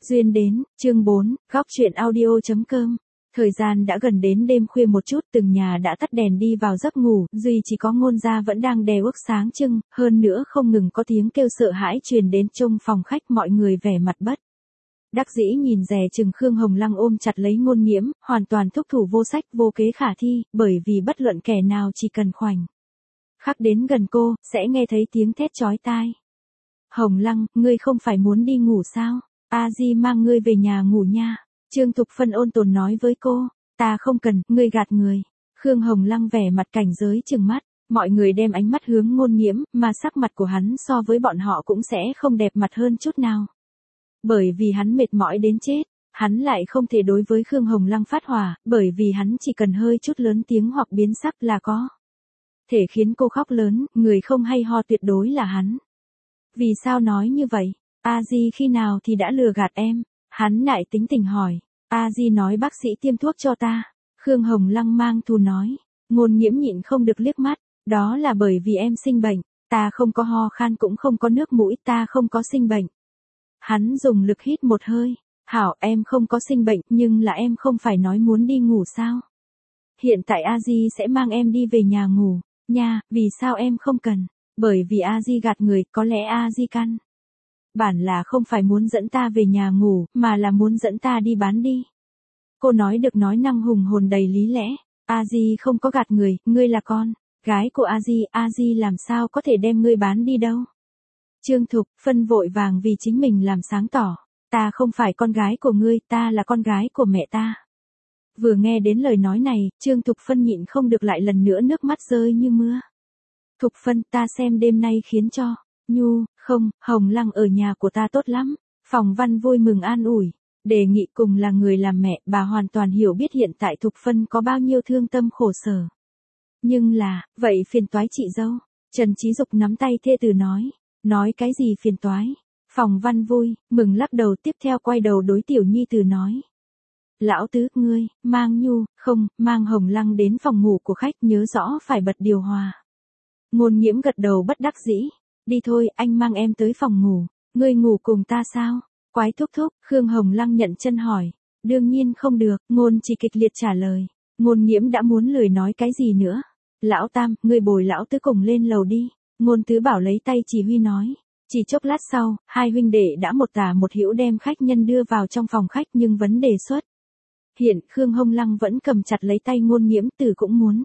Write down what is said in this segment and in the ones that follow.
Duyên đến, chương 4, góc chuyện audio.com. Thời gian đã gần đến đêm khuya một chút, từng nhà đã tắt đèn đi vào giấc ngủ, duy chỉ có Ngôn gia vẫn đang đè ước sáng trưng, hơn nữa không ngừng có tiếng kêu sợ hãi truyền đến trong phòng khách, mọi người vẻ mặt bất đắc dĩ nhìn dè chừng. Khương Hồng Lăng ôm chặt lấy Ngôn Nghiễm, hoàn toàn thúc thủ vô sách vô kế khả thi, bởi vì bất luận kẻ nào chỉ cần khoảnh khắc đến gần cô, sẽ nghe thấy tiếng thét chói tai. Hồng Lăng, ngươi không phải muốn đi ngủ sao? A Di mang ngươi về nhà ngủ nha. Trương Thục Phân ôn tồn nói với cô. Ta không cần, ngươi gạt người. Khương Hồng Lăng vẻ mặt cảnh giới trừng mắt. Mọi người đem ánh mắt hướng Ngôn Nghiễm, mà sắc mặt của hắn so với bọn họ cũng sẽ không đẹp mặt hơn chút nào. Bởi vì hắn mệt mỏi đến chết, hắn lại không thể đối với Khương Hồng Lăng phát hỏa, bởi vì hắn chỉ cần hơi chút lớn tiếng hoặc biến sắc là có thể khiến cô khóc lớn, người không hay ho tuyệt đối là hắn. Vì sao nói như vậy? A Di khi nào thì đã lừa gạt em? Hắn lại tính tình hỏi. A Di nói bác sĩ tiêm thuốc cho ta. Khương Hồng Lăng mang thù nói. Ngôn Nghiễm nhịn không được liếc mắt. Đó là bởi vì em sinh bệnh. Ta không có ho khan cũng không có nước mũi, ta không có sinh bệnh. Hắn dùng lực hít một hơi. Hảo, em không có sinh bệnh, nhưng là em không phải nói muốn đi ngủ sao? Hiện tại A Di sẽ mang em đi về nhà ngủ. Nha, vì sao em không cần? Bởi vì A Di gạt người, có lẽ A Di căn bản là không phải muốn dẫn ta về nhà ngủ, mà là muốn dẫn ta đi bán đi. Cô nói được nói năng hùng hồn đầy lý lẽ. A Di không có gạt người, ngươi là con gái của A Di làm sao có thể đem ngươi bán đi đâu? Trương Thục Phân vội vàng vì chính mình làm sáng tỏ. Ta không phải con gái của ngươi, ta là con gái của mẹ ta. Vừa nghe đến lời nói này, Trương Thục Phân nhịn không được lại lần nữa nước mắt rơi như mưa. Thục Phân, ta xem đêm nay khiến cho Nhu, không, Hồng Lăng ở nhà của ta tốt lắm. Phòng Văn vui mừng an ủi. Đề nghị cùng là người làm mẹ, bà hoàn toàn hiểu biết hiện tại Thục Phân có bao nhiêu thương tâm khổ sở. Nhưng là, vậy phiền toái chị dâu. Trần Chí Dục nắm tay thê tử nói. Nói cái gì phiền toái? Phòng Văn vui, mừng lắc đầu, tiếp theo quay đầu đối Tiểu Nhi Tử nói. Lão tứ, ngươi, mang Nhu, không, mang Hồng Lăng đến phòng ngủ của khách, nhớ rõ phải bật điều hòa. Ngôn Nghiễm gật đầu bất đắc dĩ. Đi thôi, anh mang em tới phòng ngủ. Ngươi ngủ cùng ta sao? Quái thúc thúc, Khương Hồng Lăng nhận chân hỏi. Đương nhiên không được, Ngôn chỉ kịch liệt trả lời. Ngôn Nghiễm đã muốn lười nói cái gì nữa. Lão Tam, ngươi bồi lão tứ cùng lên lầu đi. Ngôn Tứ Bảo lấy tay chỉ huy nói. Chỉ chốc lát sau, hai huynh đệ đã một tả một hữu đem khách nhân đưa vào trong phòng khách, nhưng vấn đề xuất hiện, Khương Hồng Lăng vẫn cầm chặt lấy tay Ngôn Nghiễm, Tử cũng muốn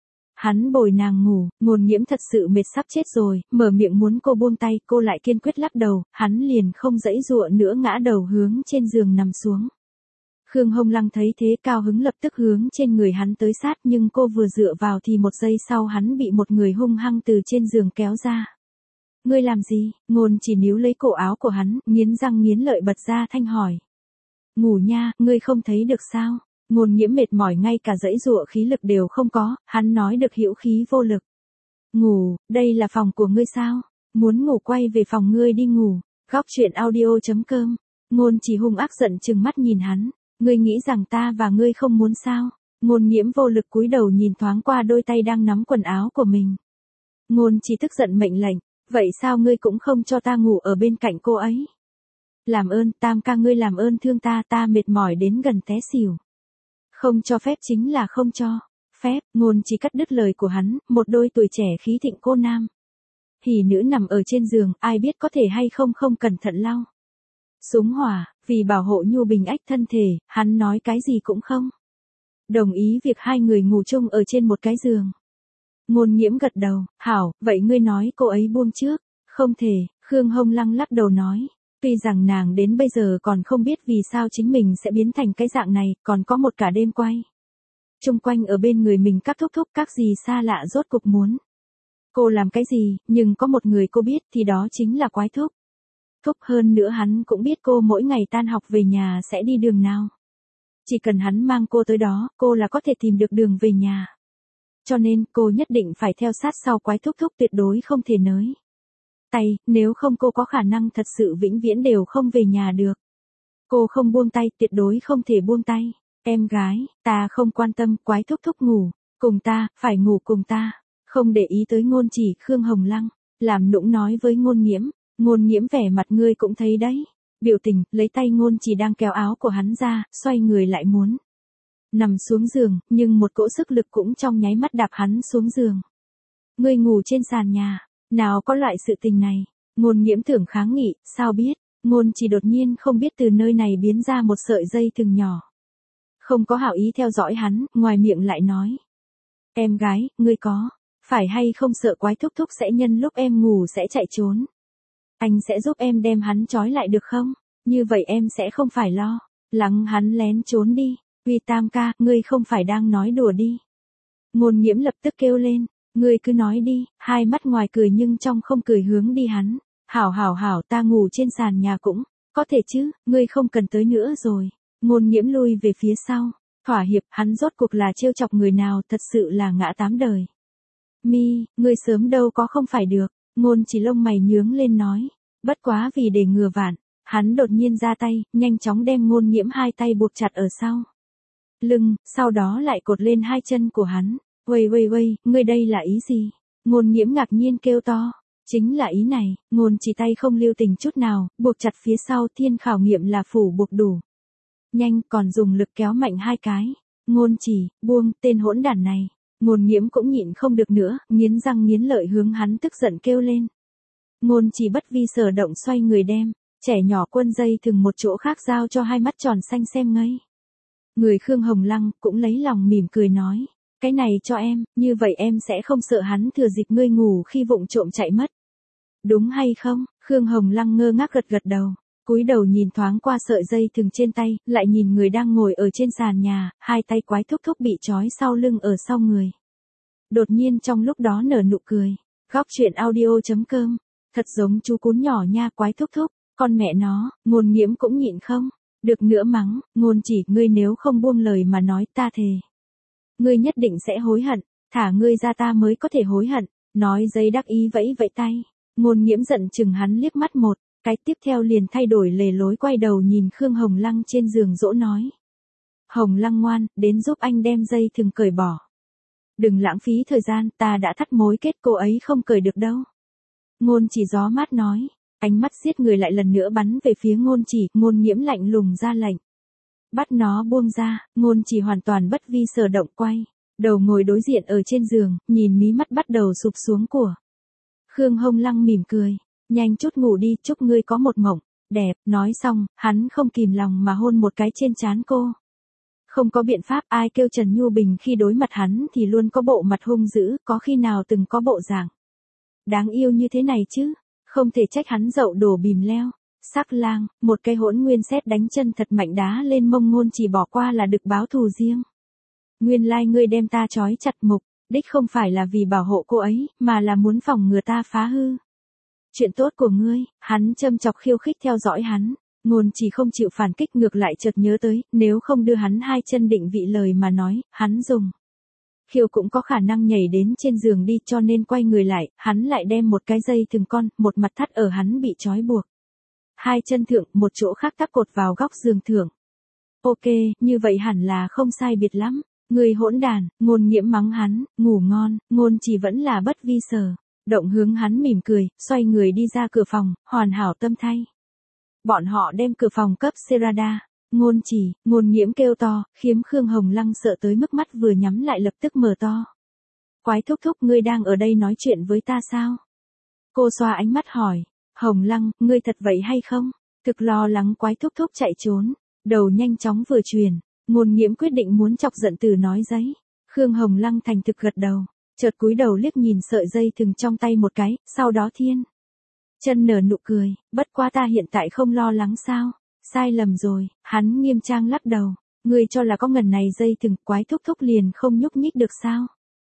hắn bồi nàng ngủ. Ngôn Nghiễm thật sự mệt sắp chết rồi, mở miệng muốn cô buông tay, cô lại kiên quyết lắc đầu, hắn liền không dãy dụa nữa ngã đầu hướng trên giường nằm xuống. Khương Hồng Lăng thấy thế cao hứng lập tức hướng trên người hắn tới sát, nhưng cô vừa dựa vào thì một giây sau hắn bị một người hung hăng từ trên giường kéo ra. Ngươi làm gì? Ngôn chỉ níu lấy cổ áo của hắn, nghiến răng nghiến lợi bật ra thanh hỏi. Ngủ nha, ngươi không thấy được sao? Ngôn Nghiễm mệt mỏi ngay cả dãy dụa khí lực đều không có, hắn nói được hữu khí vô lực. Ngủ, đây là phòng của ngươi sao? Muốn ngủ quay về phòng ngươi đi ngủ. Góc chuyện audio.com. Ngôn chỉ hung ác giận chừng mắt nhìn hắn. Ngươi nghĩ rằng ta và ngươi không muốn sao? Ngôn Nghiễm vô lực cúi đầu nhìn thoáng qua đôi tay đang nắm quần áo của mình. Ngôn chỉ tức giận mệnh lệnh. Vậy sao ngươi cũng không cho ta ngủ ở bên cạnh cô ấy? Làm ơn, Tam ca ngươi làm ơn thương ta, ta mệt mỏi đến gần té xỉu. Không cho phép chính là không cho phép. Ngôn chỉ cắt đứt lời của hắn, một đôi tuổi trẻ khí thịnh cô nam hỉ nữ nằm ở trên giường, ai biết có thể hay không không cẩn thận lau súng hỏa. Vì bảo hộ Nhu Bình Ách thân thể, hắn nói cái gì cũng không đồng ý việc hai người ngủ chung ở trên một cái giường. Ngôn Nghiễm gật đầu. Hảo, vậy ngươi nói cô ấy buông trước. Không thể. Khương Hồng Lăng lắc đầu nói. Tuy rằng nàng đến bây giờ còn không biết vì sao chính mình sẽ biến thành cái dạng này, còn có một cả đêm quay chung quanh ở bên người mình các thúc thúc các gì xa lạ rốt cục muốn cô làm cái gì, nhưng có một người cô biết thì đó chính là Quái thúc. Thúc, hơn nữa hắn cũng biết cô mỗi ngày tan học về nhà sẽ đi đường nào. Chỉ cần hắn mang cô tới đó, cô là có thể tìm được đường về nhà. Cho nên cô nhất định phải theo sát sau Quái thúc thúc, tuyệt đối không thể nới tay, nếu không cô có khả năng thật sự vĩnh viễn đều không về nhà được. Cô không buông tay, tuyệt đối không thể buông tay. Em gái, ta không quan tâm, Quái thúc thúc ngủ cùng ta, phải ngủ cùng ta. Không để ý tới Ngôn chỉ, Khương Hồng Lăng làm nũng nói với Ngôn Nghiễm. Ngôn Nghiễm vẻ mặt ngươi cũng thấy đấy. biểu tình, lấy tay Ngôn Chỉ đang kéo áo của hắn ra, xoay người lại muốn nằm xuống giường, nhưng một cỗ sức lực cũng trong nháy mắt đạp hắn xuống giường. Ngươi ngủ trên sàn nhà, nào có loại sự tình này. Ngôn Nghiễm tưởng kháng nghị, sao biết. Ngôn Chỉ đột nhiên không biết từ nơi này biến ra một sợi dây thừng nhỏ. Không có hảo ý theo dõi hắn, ngoài miệng lại nói. Em gái, ngươi có phải hay không sợ Quái Thúc Thúc sẽ nhân lúc em ngủ sẽ chạy trốn? Anh sẽ giúp em đem hắn trói lại được không? Như vậy em sẽ không phải lo lắng hắn lén trốn đi. Uy Tam ca, ngươi không phải đang nói đùa đi. Ngôn Nghiễm lập tức kêu lên, ngươi cứ nói đi, hai mắt ngoài cười nhưng trong không cười hướng đi hắn. Hảo, ta ngủ trên sàn nhà cũng có thể chứ, ngươi không cần tới nữa rồi. Ngôn Nghiễm lui về phía sau, thỏa hiệp, hắn rốt cuộc là trêu chọc người nào, thật sự là ngã tám đời. Ngươi sớm đâu có không phải được. Ngôn Chỉ lông mày nhướng lên nói, bất quá vì để ngừa vạn, hắn đột nhiên ra tay, nhanh chóng đem Ngôn Nghiễm hai tay buộc chặt ở sau lưng, sau đó lại cột lên hai chân của hắn. Uầy, ngươi đây là ý gì? Ngôn Nghiễm ngạc nhiên kêu to. Chính là ý này. Ngôn Chỉ tay không lưu tình chút nào, buộc chặt phía sau, thiên khảo nghiệm là phủ buộc đủ nhanh, còn dùng lực kéo mạnh hai cái. Ngôn Chỉ, buông, tên hỗn đản này. Ngôn Nghiễm cũng nhịn không được nữa, nghiến răng nghiến lợi hướng hắn tức giận kêu lên. Ngôn Chỉ bất vi sở động xoay người đem trẻ nhỏ quân dây thừng một chỗ khác giao cho hai mắt tròn xanh xem ngây. Người Khương Hồng Lăng cũng lấy lòng mỉm cười nói, cái này cho em, như vậy em sẽ không sợ hắn thừa dịp ngươi ngủ khi vụng trộm chạy mất. Đúng hay không? Khương Hồng Lăng ngơ ngác gật đầu, cúi đầu nhìn thoáng qua sợi dây thừng trên tay, lại nhìn người đang ngồi ở trên sàn nhà, hai tay Quái Thúc Thúc bị trói sau lưng ở sau người. Đột nhiên trong lúc đó nở nụ cười. Góc truyện audio.com. Thật giống chú cún nhỏ nha Quái Thúc Thúc, con mẹ nó. Ngôn Nghiễm cũng nhịn không được nữa mắng, Ngôn Chỉ, ngươi nếu không buông lời mà nói ta thề. Ngươi nhất định sẽ hối hận, thả ngươi ra ta mới có thể hối hận. Nói giấy đắc ý vẫy vẫy tay. Ngôn Nghiễm giận chừng hắn liếc mắt một cái, tiếp theo liền thay đổi lề lối quay đầu nhìn Khương Hồng Lăng trên giường dỗ nói. Hồng Lăng ngoan, đến giúp anh đem dây thừng cởi bỏ. Đừng lãng phí thời gian, ta đã thắt mối kết, cô ấy không cởi được đâu. Ngôn Chỉ gió mát nói, ánh mắt giết người lại lần nữa bắn về phía Ngôn Chỉ. Ngôn Nghiễm lạnh lùng ra lệnh. Bắt nó buông ra. Ngôn Chỉ hoàn toàn bất vi sở động quay đầu ngồi đối diện ở trên giường, nhìn mí mắt bắt đầu sụp xuống của Khương Hồng Lăng mỉm cười, nhanh chút ngủ đi, chúc ngươi có một mộng đẹp. Nói xong, hắn không kìm lòng mà hôn một cái trên trán cô. Không có biện pháp, ai kêu Trần Nhu Bình khi đối mặt hắn thì luôn có bộ mặt hung dữ, có khi nào từng có bộ dạng đáng yêu như thế này chứ. Không thể trách hắn dậu đổ bìm leo. Sắc lang, một cây hỗn nguyên sét đánh chân thật mạnh đá lên mông Ngôn Chỉ, bỏ qua là được báo thù riêng. Nguyên lai ngươi đem ta trói chặt mục đích không phải là vì bảo hộ cô ấy, mà là muốn phòng ngừa ta phá hư chuyện tốt của ngươi. Hắn châm chọc khiêu khích theo dõi hắn. Ngôn Chỉ không chịu phản kích, ngược lại chợt nhớ tới, nếu không đưa hắn hai chân định vị lời mà nói, hắn dùng khiêu cũng có khả năng nhảy đến trên giường đi, cho nên quay người lại, hắn lại đem một cái dây thừng con, một mặt thắt ở hắn bị trói buộc hai chân thượng, một chỗ khác tắc cột vào góc giường thượng. Ok, như vậy hẳn là không sai biệt lắm. Người hỗn đàn. Ngôn Nghiễm mắng hắn, ngủ ngon. Ngôn Chỉ vẫn là bất vi sở động hướng hắn mỉm cười, xoay người đi ra cửa phòng, hoàn hảo tâm thay. Bọn họ đem cửa phòng cấp Serada. Ngôn Chỉ, Ngôn Nghiễm kêu to, khiếm Khương Hồng Lăng sợ tới mức mắt vừa nhắm lại lập tức mở to. Quái Thúc Thúc, ngươi đang ở đây nói chuyện với ta sao? Cô xoa ánh mắt hỏi. Hồng Lăng, ngươi thật vậy hay không? Thực lo lắng Quái Thúc Thúc chạy trốn. Đầu nhanh chóng vừa chuyển. Ngôn Nghiễm quyết định muốn chọc giận từ nói giấy. Khương Hồng Lăng thành thực gật đầu. Chợt cúi đầu liếc nhìn sợi dây thừng trong tay một cái, sau đó thiên chân nở nụ cười, bất quá ta hiện tại không lo lắng sao? Sai lầm rồi. Hắn nghiêm trang lắc đầu. Ngươi cho là có ngần này dây thừng, Quái Thúc Thúc liền không nhúc nhích được sao?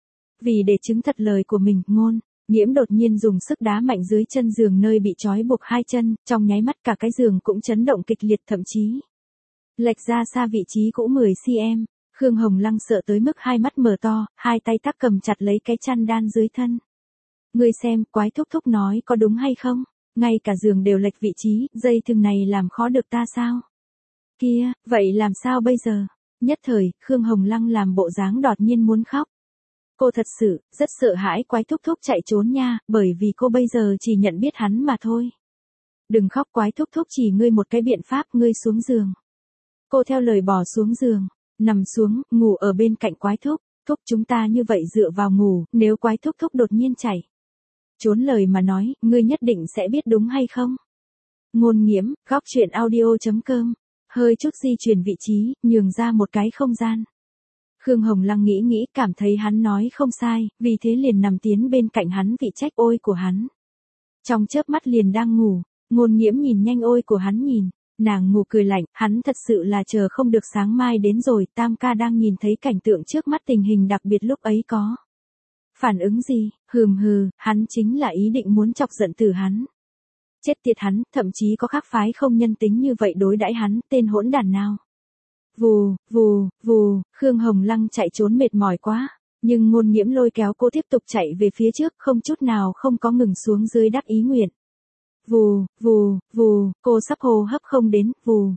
Vì để chứng thật lời của mình, Ngôn Nghiễm đột nhiên dùng sức đá mạnh dưới chân giường nơi bị trói buộc hai chân, trong nháy mắt cả cái giường cũng chấn động kịch liệt, thậm chí lệch ra xa vị trí cũ 10 cm. Khương Hồng Lăng sợ tới mức hai mắt mở to, hai tay tắc cầm chặt lấy cái chăn đan dưới thân. Ngươi xem, Quái Thúc Thúc nói có đúng hay không? Ngay cả giường đều lệch vị trí, dây thừng này làm khó được ta sao? Kia, vậy làm sao bây giờ? Nhất thời, Khương Hồng Lăng làm bộ dáng đột nhiên muốn khóc. Cô thật sự, rất sợ hãi Quái Thúc Thúc chạy trốn nha, bởi vì cô bây giờ chỉ nhận biết hắn mà thôi. Đừng khóc Quái thúc thúc chỉ ngươi một cái biện pháp, ngươi xuống giường. Cô theo lời bỏ xuống giường, nằm xuống, ngủ ở bên cạnh Quái thúc, thúc chúng ta như vậy dựa vào ngủ, nếu Quái thúc thúc đột nhiên chạy. Trốn lời mà nói, ngươi nhất định sẽ biết đúng hay không? Ngôn Nghiễm, góc chuyện audio.com, hơi chút di chuyển vị trí, nhường ra một cái không gian. Khương Hồng Lăng nghĩ cảm thấy hắn nói không sai, vì thế liền nằm tiến bên cạnh hắn vị trách ôi của hắn. Trong chớp mắt liền đang ngủ, Ngôn Nghiễm nhìn nhanh ôi của hắn nhìn, nàng ngủ cười lạnh, hắn thật sự là chờ không được sáng mai đến rồi, Tam ca đang nhìn thấy cảnh tượng trước mắt tình hình đặc biệt lúc ấy có. Phản ứng gì, hừ, hắn chính là ý định muốn chọc giận Tử hắn. Chết tiệt hắn, thậm chí có khác phái không nhân tính như vậy đối đãi hắn, tên hỗn đản nào. Vù, Khương Hồng Lăng chạy trốn mệt mỏi quá, nhưng Ngôn Nghiễm lôi kéo cô tiếp tục chạy về phía trước, không chút nào không có ngừng xuống dưới đắc ý nguyện. Vù, cô sắp hô hấp không đến,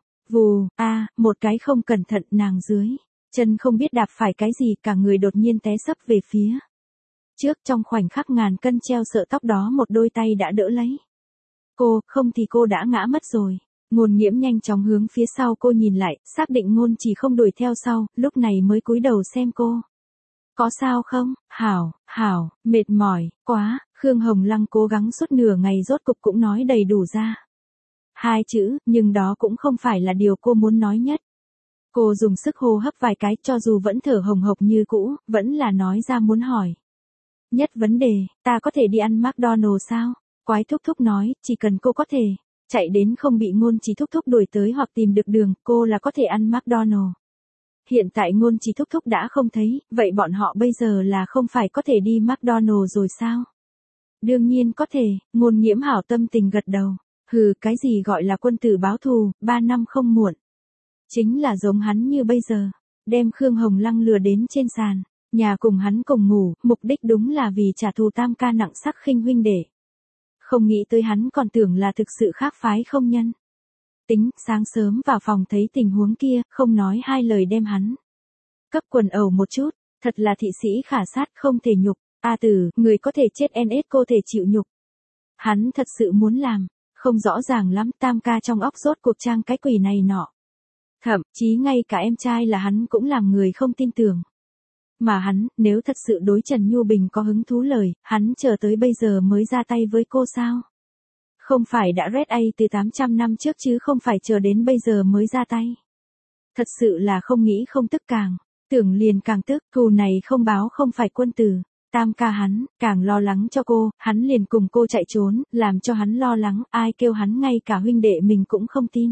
một cái không cẩn thận nàng dưới, chân không biết đạp phải cái gì, cả người đột nhiên té sấp về phía trước, trong khoảnh khắc ngàn cân treo sợ tóc đó một đôi tay đã đỡ lấy. Cô, không thì cô đã ngã mất rồi. Ngôn Nghiễm nhanh chóng hướng phía sau cô nhìn lại, xác định Ngôn Chỉ không đuổi theo sau, lúc này mới cúi đầu xem cô. Có sao không? Hảo, mệt mỏi, quá, Khương Hồng Lăng cố gắng suốt nửa ngày rốt cục cũng nói đầy đủ ra. 2 chữ, nhưng đó cũng không phải là điều cô muốn nói nhất. Cô dùng sức hô hấp vài cái, cho dù vẫn thở hồng hộc như cũ, vẫn là nói ra muốn hỏi. Nhất vấn đề, ta có thể đi ăn McDonald's sao? Quái thúc thúc nói, chỉ cần cô có thể chạy đến không bị Ngôn Chỉ thúc thúc đuổi tới hoặc tìm được đường, cô là có thể ăn McDonald's. Hiện tại Ngôn Chỉ thúc thúc đã không thấy, vậy bọn họ bây giờ là không phải có thể đi McDonald's rồi sao? Đương nhiên có thể, Ngôn Nghiễm hảo tâm tình gật đầu. Cái gì gọi là quân tử báo thù, 3 năm không muộn. Chính là giống hắn như bây giờ, đem Khương Hồng Lăng lừa đến trên sàn, nhà cùng hắn cùng ngủ, mục đích đúng là vì trả thù Tam ca nặng sắc khinh huynh đệ. Không nghĩ tới hắn còn tưởng là thực sự khác phái không nhân. Tính, sáng sớm vào phòng thấy tình huống kia, không nói hai lời đem hắn cấp quần ẩu một chút, thật là thị sĩ khả sát không thể nhục. Tử, người có thể chết NS cô thể chịu nhục. Hắn thật sự muốn làm, không rõ ràng lắm, Tam ca trong óc rốt cuộc trang cái quỷ này nọ. Thậm chí ngay cả em trai là hắn cũng làm người không tin tưởng. Mà hắn, nếu thật sự đối Trần Nhu Bình có hứng thú lời, hắn chờ tới bây giờ mới ra tay với cô sao? Không phải đã red A từ 800 năm trước chứ không phải chờ đến bây giờ mới ra tay. Thật sự là không nghĩ không tức càng, tưởng liền càng tức, thù này không báo không phải quân tử. Tam ca hắn, càng lo lắng cho cô, hắn liền cùng cô chạy trốn, làm cho hắn lo lắng, ai kêu hắn ngay cả huynh đệ mình cũng không tin.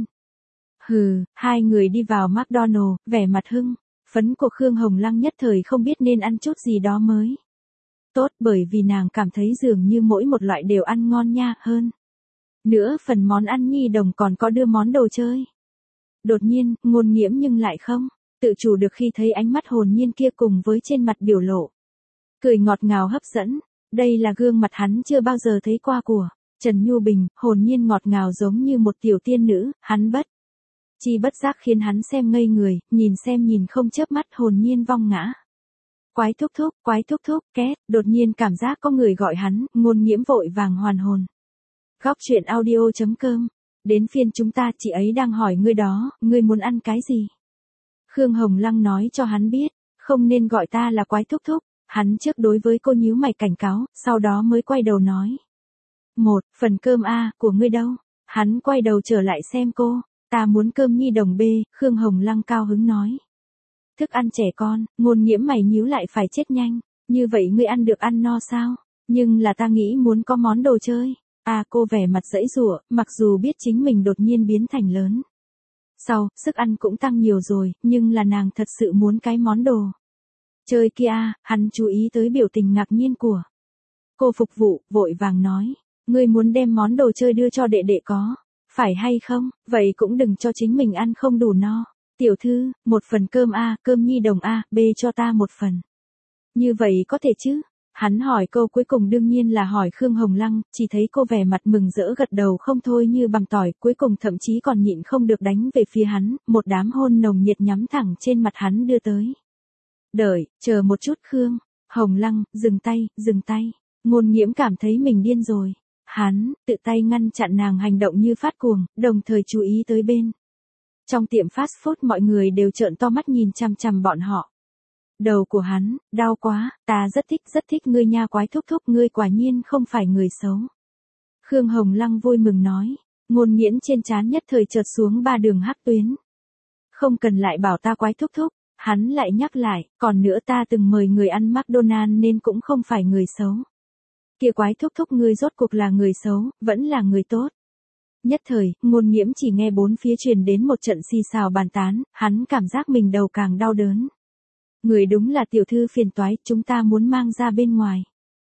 Hai người đi vào McDonald's, vẻ mặt hưng phấn của Khương Hồng Lăng nhất thời không biết nên ăn chút gì đó mới tốt, bởi vì nàng cảm thấy dường như mỗi một loại đều ăn ngon nha hơn. Nữa phần món ăn nhi đồng còn có đưa món đồ chơi. Đột nhiên, Ngôn Nghiễm nhưng lại không tự chủ được khi thấy ánh mắt hồn nhiên kia cùng với trên mặt biểu lộ cười ngọt ngào hấp dẫn. Đây là gương mặt hắn chưa bao giờ thấy qua của Trần Nhu Bình, hồn nhiên ngọt ngào giống như một tiểu tiên nữ, hắn bất giác khiến hắn xem ngây người, nhìn không chớp mắt, hồn nhiên vong ngã. Quái thúc thúc, két, đột nhiên cảm giác có người gọi hắn, Ngôn Nghiễm vội vàng hoàn hồn. Góc chuyện audio.com, đến phiên chúng ta, chị ấy đang hỏi ngươi đó, ngươi muốn ăn cái gì? Khương Hồng Lăng nói cho hắn biết, không nên gọi ta là quái thúc thúc, hắn trước đối với cô nhíu mày cảnh cáo, sau đó mới quay đầu nói. Phần cơm A, của ngươi đâu? Hắn quay đầu trở lại xem cô. Ta muốn cơm nhi đồng B, Khương Hồng Lăng cao hứng nói. Thức ăn trẻ con, Ngôn Nghiễm mày nhíu lại phải chết nhanh, như vậy ngươi ăn được ăn no sao? Nhưng là ta nghĩ muốn có món đồ chơi. Cô vẻ mặt giãy giụa, mặc dù biết chính mình đột nhiên biến thành lớn. Sức ăn cũng tăng nhiều rồi, nhưng là nàng thật sự muốn cái món đồ chơi kia. Hắn chú ý tới biểu tình ngạc nhiên của cô phục vụ, vội vàng nói. Ngươi muốn đem món đồ chơi đưa cho đệ đệ có phải hay không? Vậy cũng đừng cho chính mình ăn không đủ no. Tiểu thư, 1 phần cơm A, cơm nhi đồng A, B cho ta 1 phần. Như vậy có thể chứ? Hắn hỏi câu cuối cùng đương nhiên là hỏi Khương Hồng Lăng, chỉ thấy cô vẻ mặt mừng rỡ gật đầu không thôi như bằng tỏi, cuối cùng thậm chí còn nhịn không được đánh về phía hắn, một đám hôn nồng nhiệt nhắm thẳng trên mặt hắn đưa tới. Chờ một chút Khương Hồng Lăng, dừng tay. Ngôn Nghiễm cảm thấy mình điên rồi. Hắn, tự tay ngăn chặn nàng hành động như phát cuồng, đồng thời chú ý tới bên. Trong tiệm fast food mọi người đều trợn to mắt nhìn chằm chằm bọn họ. Đầu của hắn, đau quá, ta rất thích ngươi nha quái thúc thúc, ngươi quả nhiên không phải người xấu. Khương Hồng Lăng vui mừng nói, Ngôn Nghiễn trên trán nhất thời chợt xuống 3 đường hắc tuyến. Không cần lại bảo ta quái thúc thúc, hắn lại nhắc lại, còn nữa ta từng mời người ăn McDonald's nên cũng không phải người xấu. Kia quái thúc thúc ngươi rốt cuộc là người xấu, vẫn là người tốt. Nhất thời, Ngôn Nghiễm chỉ nghe bốn phía truyền đến một trận xì xào bàn tán, hắn cảm giác mình đầu càng đau đớn. Người đúng là tiểu thư phiền toái, chúng ta muốn mang ra bên ngoài.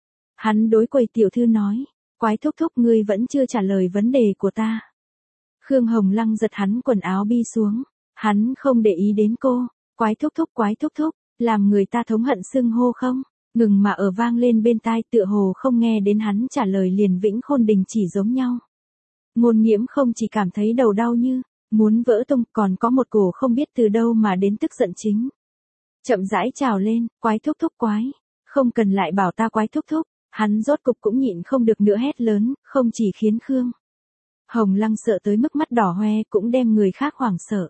Hắn đối quầy tiểu thư nói, quái thúc thúc ngươi vẫn chưa trả lời vấn đề của ta. Khương Hồng Lăng giật hắn quần áo bi xuống, hắn không để ý đến cô, quái thúc thúc, làm người ta thống hận xưng hô không, ngừng mà ở vang lên bên tai tựa hồ không nghe đến hắn trả lời liền vĩnh khôn đình chỉ giống nhau. Ngôn Nghiễm không chỉ cảm thấy đầu đau như muốn vỡ tung, còn có một cổ không biết từ đâu mà đến tức giận chính. Chậm rãi trào lên, quái thúc thúc quái, không cần lại bảo ta quái thúc thúc, hắn rốt cục cũng nhịn không được nữa hét lớn, không chỉ khiến Khương Hồng Lăng sợ tới mức mắt đỏ hoe cũng đem người khác hoảng sợ.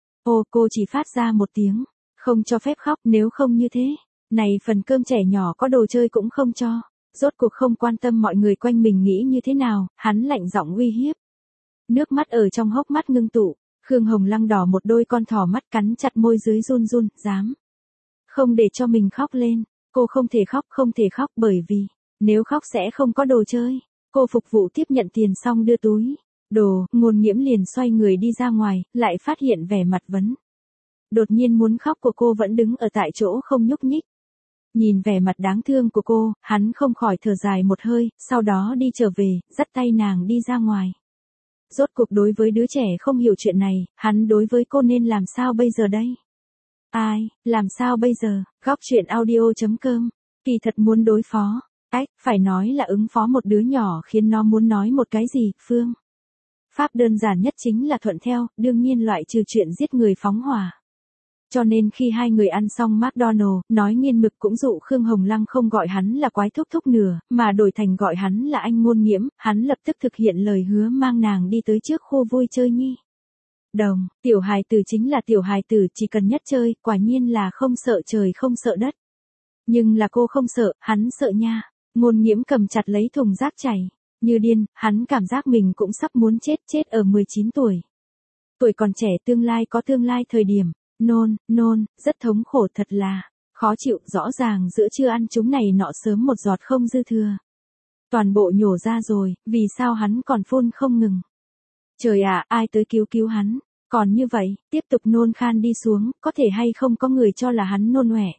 Ô cô chỉ phát ra một tiếng, không cho phép khóc, nếu không như thế, này phần cơm trẻ nhỏ có đồ chơi cũng không cho. Rốt cuộc không quan tâm mọi người quanh mình nghĩ như thế nào, hắn lạnh giọng uy hiếp. Nước mắt ở trong hốc mắt ngưng tụ, Khương Hồng Lăng đỏ một đôi con thỏ mắt cắn chặt môi dưới run run, dám không để cho mình khóc lên, cô không thể khóc bởi vì, nếu khóc sẽ không có đồ chơi. Cô phục vụ tiếp nhận tiền xong đưa túi đồ, Ngôn Nghiễm liền xoay người đi ra ngoài, lại phát hiện vẻ mặt vấn. Đột nhiên muốn khóc của cô vẫn đứng ở tại chỗ không nhúc nhích. Nhìn vẻ mặt đáng thương của cô, hắn không khỏi thở dài một hơi, sau đó đi trở về, dắt tay nàng đi ra ngoài. Rốt cuộc đối với đứa trẻ không hiểu chuyện này, hắn đối với cô nên làm sao bây giờ đây? Ai, làm sao bây giờ? Góc chuyện audio.com. Kỳ thật muốn đối phó. Phải nói là ứng phó một đứa nhỏ khiến nó muốn nói một cái gì, phương. Pháp đơn giản nhất chính là thuận theo, đương nhiên loại trừ chuyện giết người phóng hỏa. Cho nên khi hai người ăn xong McDonald's, nói nghiên mực cũng dụ Khương Hồng Lăng không gọi hắn là quái thúc thúc nửa, mà đổi thành gọi hắn là anh Ngôn Nghiễm, hắn lập tức thực hiện lời hứa mang nàng đi tới trước khu vui chơi nhi. Đồng, tiểu hài tử chính là tiểu hài tử, chỉ cần nhất chơi, quả nhiên là không sợ trời không sợ đất. Nhưng là cô không sợ, hắn sợ nha. Ngôn Nghiễm cầm chặt lấy thùng rác chảy, như điên, hắn cảm giác mình cũng sắp muốn chết ở 19 tuổi. Tuổi còn trẻ tương lai có tương lai thời điểm. Nôn, rất thống khổ thật là, khó chịu, rõ ràng giữa trưa ăn chúng này nọ sớm một giọt không dư thừa. Toàn bộ nhổ ra rồi, vì sao hắn còn phun không ngừng. Trời ạ, ai tới cứu hắn, còn như vậy, tiếp tục nôn khan đi xuống, có thể hay không có người cho là hắn nôn ọe.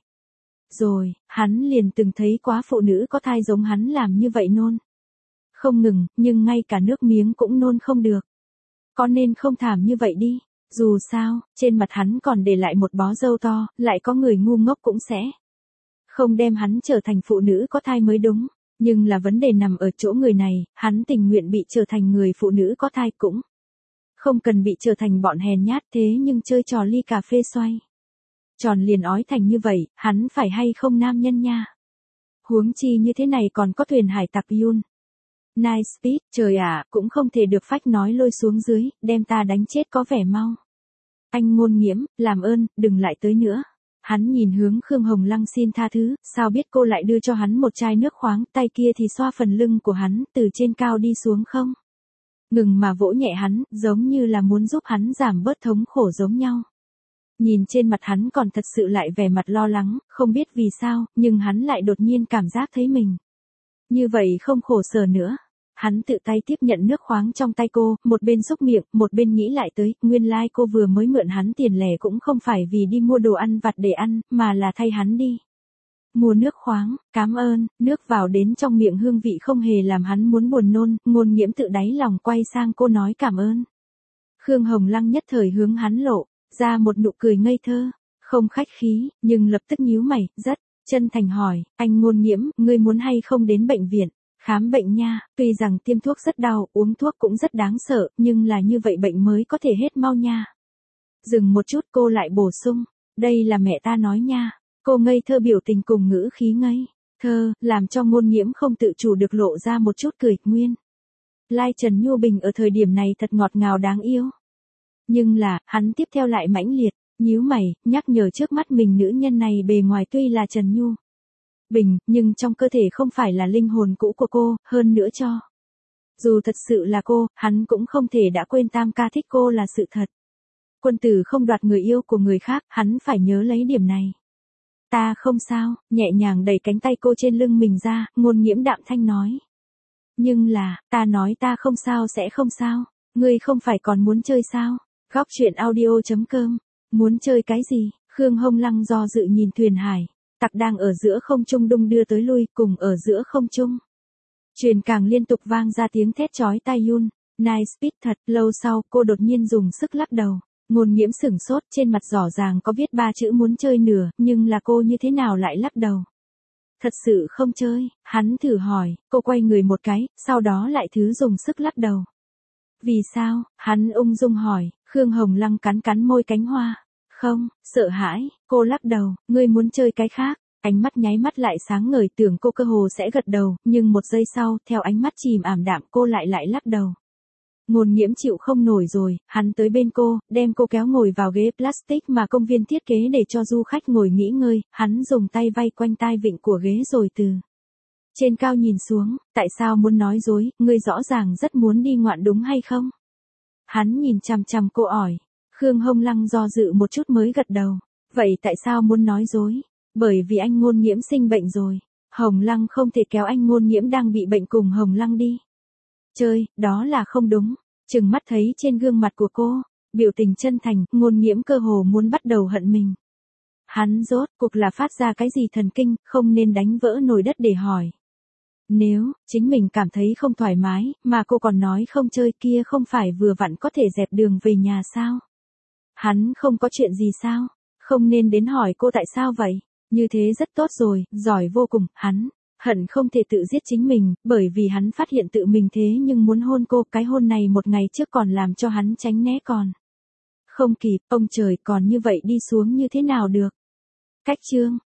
Rồi, hắn liền từng thấy quá phụ nữ có thai giống hắn làm như vậy nôn. Không ngừng, nhưng ngay cả nước miếng cũng nôn không được. Có nên không thảm như vậy đi. Dù sao, trên mặt hắn còn để lại một bó râu to, lại có người ngu ngốc cũng sẽ không đem hắn trở thành phụ nữ có thai mới đúng. Nhưng là vấn đề nằm ở chỗ người này, hắn tình nguyện bị trở thành người phụ nữ có thai cũng không cần bị trở thành bọn hèn nhát, thế nhưng chơi trò ly cà phê xoay tròn liền ói thành như vậy, hắn phải hay không nam nhân nha. Huống chi như thế này còn có thuyền hải tặc Yun. Nice speed, trời ạ, cũng không thể được phách nói lôi xuống dưới, đem ta đánh chết có vẻ mau. Anh Ngôn Nghiễm, làm ơn, đừng lại tới nữa. Hắn nhìn hướng Khương Hồng Lăng xin tha thứ, sao biết cô lại đưa cho hắn một chai nước khoáng, tay kia thì xoa phần lưng của hắn, từ trên cao đi xuống không. Ngừng mà vỗ nhẹ hắn, giống như là muốn giúp hắn giảm bớt thống khổ giống nhau. Nhìn trên mặt hắn còn thật sự lại vẻ mặt lo lắng, không biết vì sao, nhưng hắn lại đột nhiên cảm giác thấy mình như vậy không khổ sở nữa. Hắn tự tay tiếp nhận nước khoáng trong tay cô, một bên xúc miệng, một bên nghĩ lại tới, nguyên lai cô vừa mới mượn hắn tiền lẻ cũng không phải vì đi mua đồ ăn vặt để ăn, mà là thay hắn đi mua nước khoáng. Cám ơn, nước vào đến trong miệng hương vị không hề làm hắn muốn buồn nôn. Ngôn Nghiễm tự đáy lòng quay sang cô nói cảm ơn. Khương Hồng Lăng nhất thời hướng hắn lộ ra một nụ cười ngây thơ, không khách khí, nhưng lập tức nhíu mày, rất chân thành hỏi, anh Ngôn Nghiễm, ngươi muốn hay không đến bệnh viện khám bệnh nha, tuy rằng tiêm thuốc rất đau, uống thuốc cũng rất đáng sợ, nhưng là như vậy bệnh mới có thể hết mau nha. Dừng một chút cô lại bổ sung, đây là mẹ ta nói nha. Cô ngây thơ biểu tình cùng ngữ khí ngây thơ, làm cho Ngôn Nghiễm không tự chủ được lộ ra một chút cười, nguyên Lai Trần Nhu Bình ở thời điểm này thật ngọt ngào đáng yêu. Nhưng là, hắn tiếp theo lại mãnh liệt, nhíu mày, nhắc nhở trước mắt mình nữ nhân này bề ngoài tuy là Trần Nhu Bình, nhưng trong cơ thể không phải là linh hồn cũ của cô, hơn nữa cho. Dù thật sự là cô, hắn cũng không thể đã quên Tam ca thích cô là sự thật. Quân tử không đoạt người yêu của người khác, hắn phải nhớ lấy điểm này. Ta không sao, nhẹ nhàng đẩy cánh tay cô trên lưng mình ra, Ngôn Nghiễm đạm thanh nói. Nhưng là, ta nói ta không sao sẽ không sao, ngươi không phải còn muốn chơi sao? Góc chuyện audio.com, muốn chơi cái gì? Khương Hồng Lăng do dự nhìn thuyền hải, tặc đang ở giữa không trung đung đưa tới lui, cùng ở giữa không trung. Truyền càng liên tục vang ra tiếng thét chói tai Yun, nice speed thật, lâu sau, cô đột nhiên dùng sức lắc đầu. Ngôn Nghiễm sửng sốt, trên mặt rõ ràng có viết 3 chữ muốn chơi nửa, nhưng là cô như thế nào lại lắc đầu? Thật sự không chơi, hắn thử hỏi, cô quay người một cái, sau đó lại thứ dùng sức lắc đầu. Vì sao? Hắn ung dung hỏi, Khương Hồng Lăng cắn cắn môi cánh hoa. Không, sợ hãi, cô lắc đầu, ngươi muốn chơi cái khác. Ánh mắt nháy mắt lại sáng ngời, tưởng cô cơ hồ sẽ gật đầu, nhưng một giây sau, theo ánh mắt chìm ảm đạm cô lại lắc đầu. Ngôn Nghiễm chịu không nổi rồi, hắn tới bên cô, đem cô kéo ngồi vào ghế plastic mà công viên thiết kế để cho du khách ngồi nghỉ ngơi, hắn dùng tay vây quanh tai vịn của ghế rồi từ trên cao nhìn xuống, tại sao muốn nói dối, ngươi rõ ràng rất muốn đi ngoạn đúng hay không? Hắn nhìn chằm chằm cô hỏi, Khương Hồng Lăng do dự một chút mới gật đầu, vậy tại sao muốn nói dối? Bởi vì anh Ngôn Nghiễm sinh bệnh rồi, Hồng Lăng không thể kéo anh Ngôn Nghiễm đang bị bệnh cùng Hồng Lăng đi chơi, đó là không đúng. Chừng mắt thấy trên gương mặt của cô, biểu tình chân thành, Ngôn Nghiễm cơ hồ muốn bắt đầu hận mình. Hắn rốt cuộc là phát ra cái gì thần kinh, không nên đánh vỡ nồi đất để hỏi. Nếu, chính mình cảm thấy không thoải mái, mà cô còn nói không chơi kia không phải vừa vặn có thể dẹp đường về nhà sao? Hắn không có chuyện gì sao? Không nên đến hỏi cô tại sao vậy? Như thế rất tốt rồi, giỏi vô cùng, hắn. Hận không thể tự giết chính mình, bởi vì hắn phát hiện tự mình thế nhưng muốn hôn cô, cái hôn này một ngày trước còn làm cho hắn tránh né còn. Không kịp, ông trời còn như vậy đi xuống như thế nào được. Cách chương.